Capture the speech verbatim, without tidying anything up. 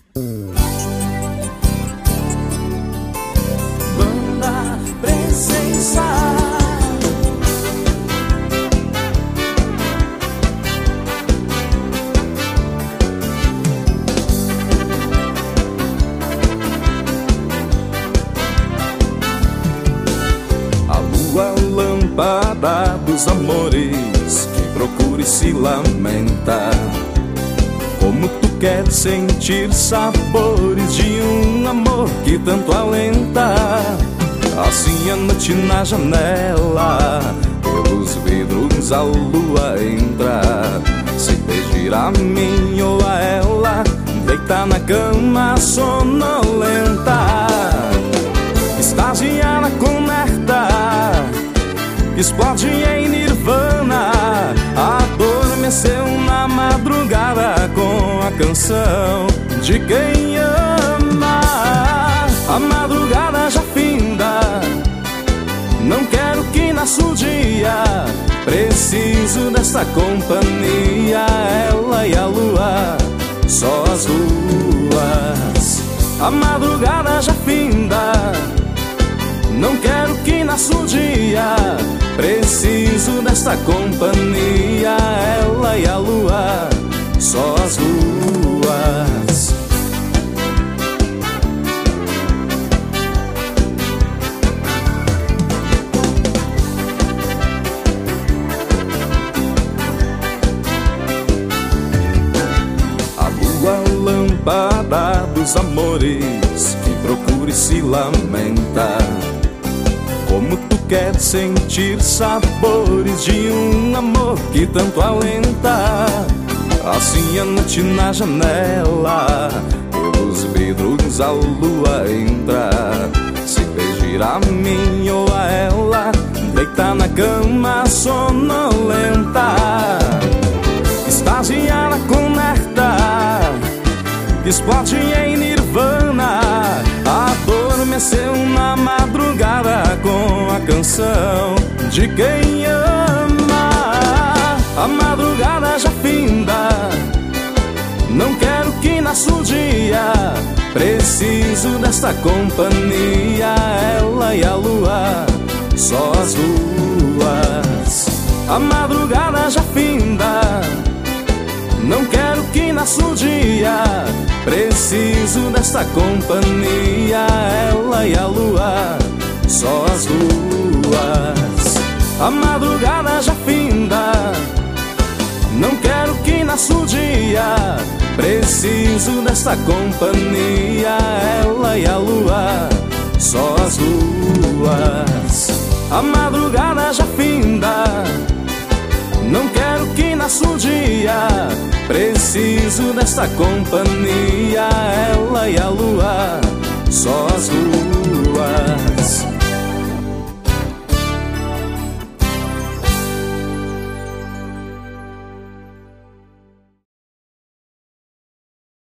Banda Presença. A lua, lâmpada dos amores, que procura e se lamenta. Como tu queres sentir sabores de um amor que tanto alenta. Assim a noite na janela, pelos vidros a lua entra. Se pedir a mim ou a ela, deita na cama sonolenta. Extasiada com néctar, explode em nirvana. Adormeceu na madrugada com a canção de quem ama. A madrugada já finda, não quero que nasça o dia. Preciso dessa companhia, ela e a lua, só as duas. A madrugada já finda, não quero que nasça o dia. Preciso dessa companhia, ela e a lua, só as duas. A lua, lâmpada dos amores, que procura e se lamenta. Como tu queres sentir sabores de um amor que tanto alenta. Assim a noite na janela, pelos vidros a lua entra. Se pedir a mim ou a ela, deita na cama sonolenta. Extasiada com néctar, explode em nirvana. Adormeceu na madrugada com a canção de quem ama. A madrugada já finda, não quero que nasça o dia. Preciso dessa companhia, ela e a lua, só as duas. A madrugada já finda, não quero que nasça o dia. Preciso dessa companhia, ela e a lua, só as duas. A madrugada já finda, não quero que nasça o dia. Preciso dessa companhia, ela e a lua, só as duas. A madrugada já finda, não quero que nasça o dia. Preciso dessa companhia, ela e a lua, só as duas.